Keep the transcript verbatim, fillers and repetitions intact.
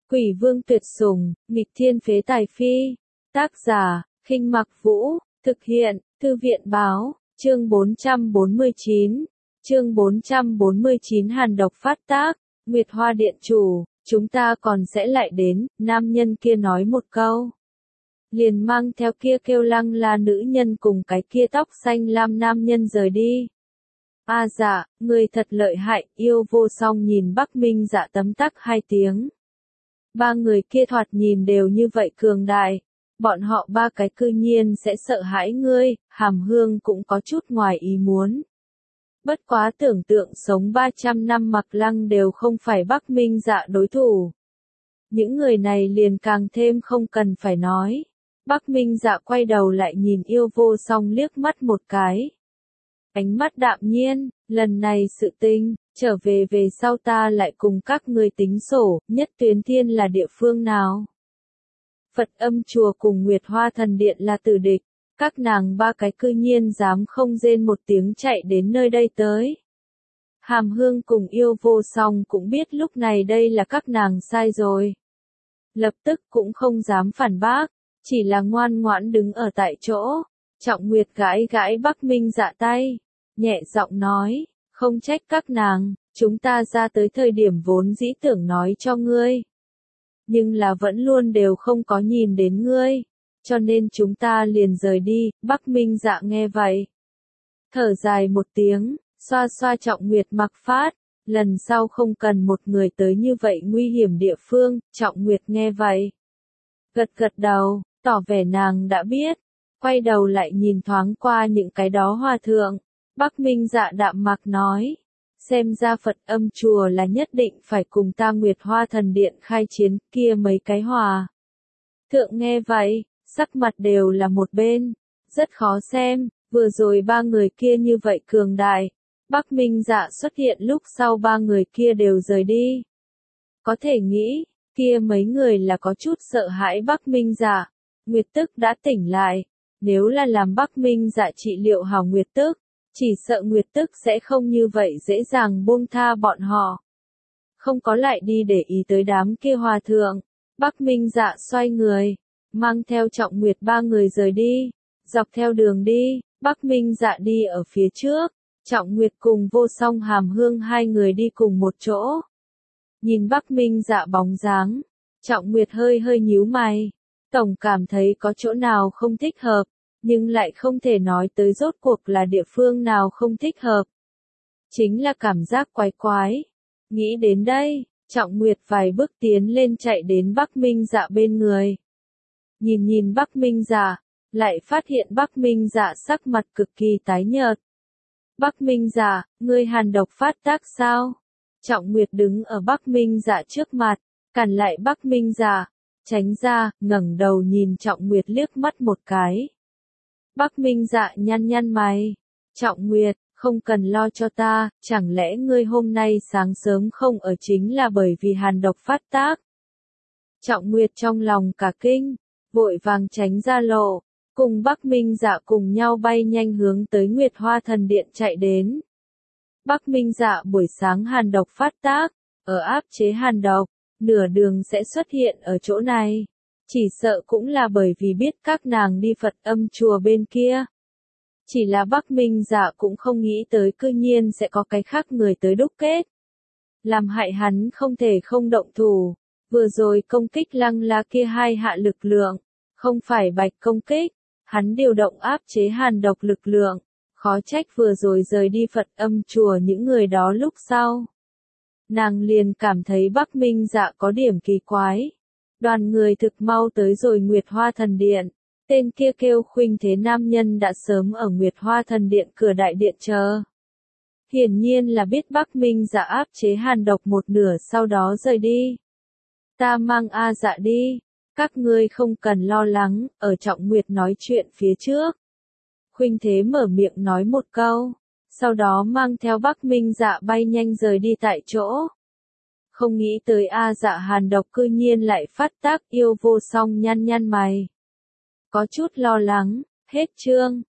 Quỷ vương tuyệt sủng, nghịch thiên phế tài phi. Tác giả, Khinh Mặc Vũ, thực hiện, Thư viện báo, chương bốn trăm bốn mươi chín. Chương bốn trăm bốn mươi chín Hàn độc phát tác, Nguyệt Hoa điện chủ, chúng ta còn sẽ lại đến, nam nhân kia nói một câu. Liền mang theo kia kêu lăng là nữ nhân cùng cái kia tóc xanh lam nam nhân rời đi. A à dạ, người thật lợi hại, yêu vô song nhìn Bắc Minh Dạ tấm tắc hai tiếng. Ba người kia thoạt nhìn đều như vậy cường đại, bọn họ ba cái cư nhiên sẽ sợ hãi ngươi, Hàm Hương cũng có chút ngoài ý muốn. Bất quá tưởng tượng sống ba trăm năm Mặc Lăng đều không phải Bắc Minh Dạ đối thủ. Những người này liền càng thêm không cần phải nói. Bắc Minh Dạ quay đầu lại nhìn yêu vô song liếc mắt một cái. Ánh mắt đạm nhiên, lần này sự tình, trở về về sau ta lại cùng các ngươi tính sổ, Nhất Tuyến Thiên là địa phương nào? Phật Âm Chùa cùng Nguyệt Hoa Thần Điện là tử địch, các nàng ba cái cư nhiên dám không rên một tiếng chạy đến nơi đây tới. Hàm Hương cùng yêu vô song cũng biết lúc này đây là các nàng sai rồi. Lập tức cũng không dám phản bác, chỉ là ngoan ngoãn đứng ở tại chỗ. Trọng Nguyệt gãi gãi Bắc Minh Dạ tay, nhẹ giọng nói, không trách các nàng, chúng ta ra tới thời điểm vốn dĩ tưởng nói cho ngươi. Nhưng là vẫn luôn đều không có nhìn đến ngươi, cho nên chúng ta liền rời đi. Bắc Minh Dạ nghe vậy, thở dài một tiếng, xoa xoa Trọng Nguyệt mặc phát, lần sau không cần một người tới như vậy nguy hiểm địa phương. Trọng Nguyệt nghe vậy, gật gật đầu, tỏ vẻ nàng đã biết, quay đầu lại nhìn thoáng qua những cái đó hòa thượng. Bắc Minh Dạ đạm mạc nói, xem ra Phật Âm Chùa là nhất định phải cùng ta Nguyệt Hoa Thần Điện khai chiến, kia mấy cái hòa thượng nghe vậy, sắc mặt đều là một bên, rất khó xem, vừa rồi ba người kia như vậy cường đại, Bắc Minh Dạ xuất hiện lúc sau ba người kia đều rời đi. Có thể nghĩ, kia mấy người là có chút sợ hãi Bắc Minh Dạ. Nguyệt Tức đã tỉnh lại, nếu là làm Bắc Minh Dạ trị liệu hảo Nguyệt Tức, chỉ sợ Nguyệt Tức sẽ không như vậy dễ dàng buông tha bọn họ. Không có lại đi để ý tới đám kia hòa thượng, Bắc Minh Dạ xoay người, mang theo Trọng Nguyệt ba người rời đi, dọc theo đường đi, Bắc Minh Dạ đi ở phía trước, Trọng Nguyệt cùng Vô Song Hàm Hương hai người đi cùng một chỗ. Nhìn Bắc Minh Dạ bóng dáng, Trọng Nguyệt hơi hơi nhíu mày, tổng cảm thấy có chỗ nào không thích hợp, nhưng lại không thể nói tới rốt cuộc là địa phương nào không thích hợp. Chính là cảm giác quái quái. Nghĩ đến đây, Trọng Nguyệt vài bước tiến lên chạy đến Bắc Minh Dạ bên người. Nhìn nhìn Bắc Minh Dạ, lại phát hiện Bắc Minh Dạ sắc mặt cực kỳ tái nhợt. Bắc Minh Dạ, ngươi hàn độc phát tác sao? Trọng Nguyệt đứng ở Bắc Minh Dạ trước mặt, cản lại Bắc Minh Dạ, tránh ra, ngẩng đầu nhìn Trọng Nguyệt liếc mắt một cái. Bắc Minh Dạ nhăn nhăn mày, Trọng Nguyệt, không cần lo cho ta, chẳng lẽ ngươi hôm nay sáng sớm không ở chính là bởi vì hàn độc phát tác? Trọng Nguyệt trong lòng cả kinh, vội vàng tránh ra lộ, cùng Bắc Minh Dạ cùng nhau bay nhanh hướng tới Nguyệt Hoa Thần Điện chạy đến. Bắc Minh Dạ buổi sáng hàn độc phát tác, ở áp chế hàn độc, nửa đường sẽ xuất hiện ở chỗ này. Chỉ sợ cũng là bởi vì biết các nàng đi Phật Âm Chùa bên kia. Chỉ là Bắc Minh Dạ cũng không nghĩ tới cư nhiên sẽ có cái khác người tới đúc kết. Làm hại hắn không thể không động thủ. Vừa rồi công kích Lăng La kia hai hạ lực lượng, không phải bạch công kích, hắn điều động áp chế hàn độc lực lượng, khó trách vừa rồi rời đi Phật Âm Chùa những người đó lúc sau. Nàng liền cảm thấy Bắc Minh Dạ có điểm kỳ quái. Đoàn người thực mau tới rồi Nguyệt Hoa Thần Điện, tên kia kêu Khuynh Thế nam nhân đã sớm ở Nguyệt Hoa Thần Điện cửa đại điện chờ. Hiển nhiên là biết Bắc Minh Dạ áp chế hàn độc một nửa sau đó rời đi. Ta mang A Dạ đi, các ngươi không cần lo lắng, ở Trọng Nguyệt nói chuyện phía trước. Khuynh Thế mở miệng nói một câu, sau đó mang theo Bắc Minh Dạ bay nhanh rời đi tại chỗ. Không nghĩ tới A Dạ hàn độc cư nhiên lại phát tác, yêu vô song nhăn nhăn mày. Có chút lo lắng, hết chương.